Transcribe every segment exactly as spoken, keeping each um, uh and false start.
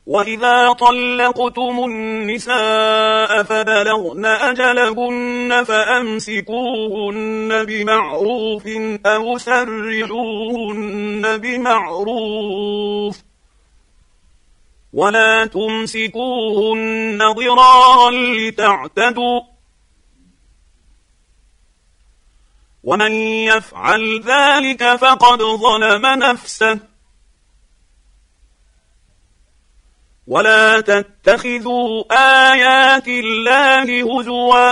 وإذا طلقتم النساء فبلغن أجلهن فأمسكوهن بمعروف أو سرحوهن بمعروف ولا تمسكوهن ضرارا لتعتدوا ومن يفعل ذلك فقد ظلم نفسه ولا تتخذوا آيات الله هزوا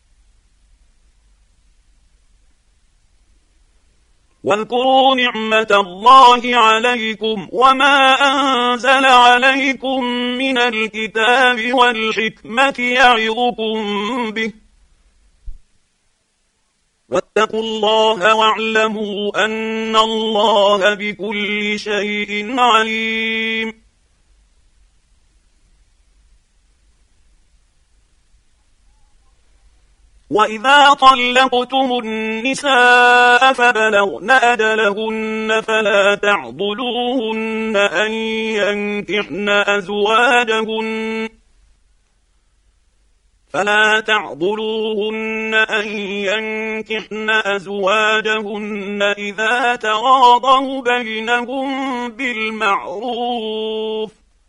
واذكروا نعمة الله عليكم وما أنزل عليكم من الكتاب والحكمة يعظكم به واتقوا الله واعلموا أن الله بكل شيء عليم. وإذا طلقتم النساء فبلغن أجلهن فلا تعضلوهن أن ينكحن أزواجهن فلا تعضلوهن أن ينكحن أزواجهن إذا تراضوا بينهم بالمعروف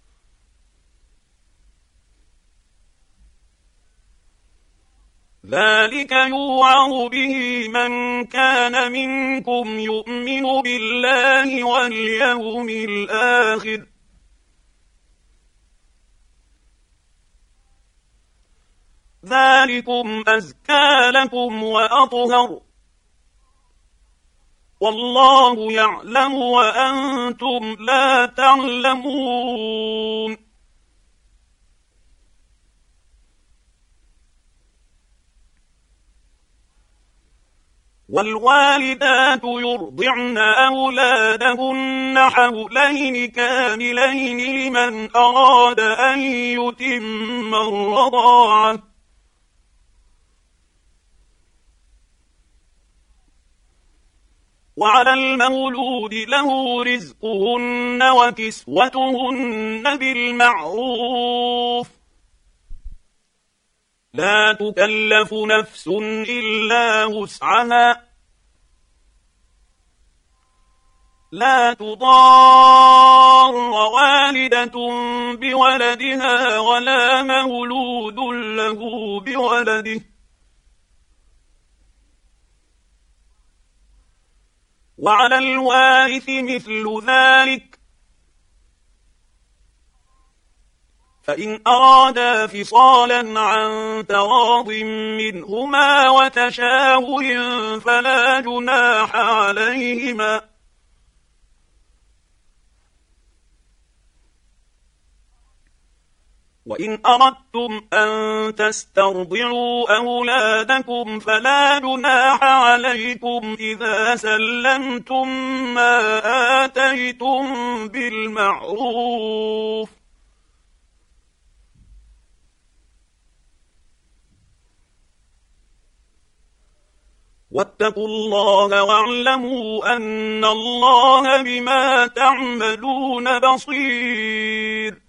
ذلك يوعظ به من كان منكم يؤمن بالله واليوم الآخر ذلكم أزكى لكم وأطهر والله يعلم وأنتم لا تعلمون. والوالدات يرضعن أولادهن حولين كاملين لمن أراد أن يتم الرضاعة وعلى المولود له رزقهن وكسوتهن بالمعروف لا تكلف نفس إلا وسعها لا تضار والدة بولدها ولا مولود له بولده وعلى الوارث مثل ذلك فإن أرادا فصالا عن تراض منهما وتشاور فلا جناح عليهما وإن أردتم أن تسترضعوا أولادكم فلا جناح عليكم إذا سلمتم ما آتيتم بالمعروف واتقوا الله واعلموا أن الله بما تعملون بصير.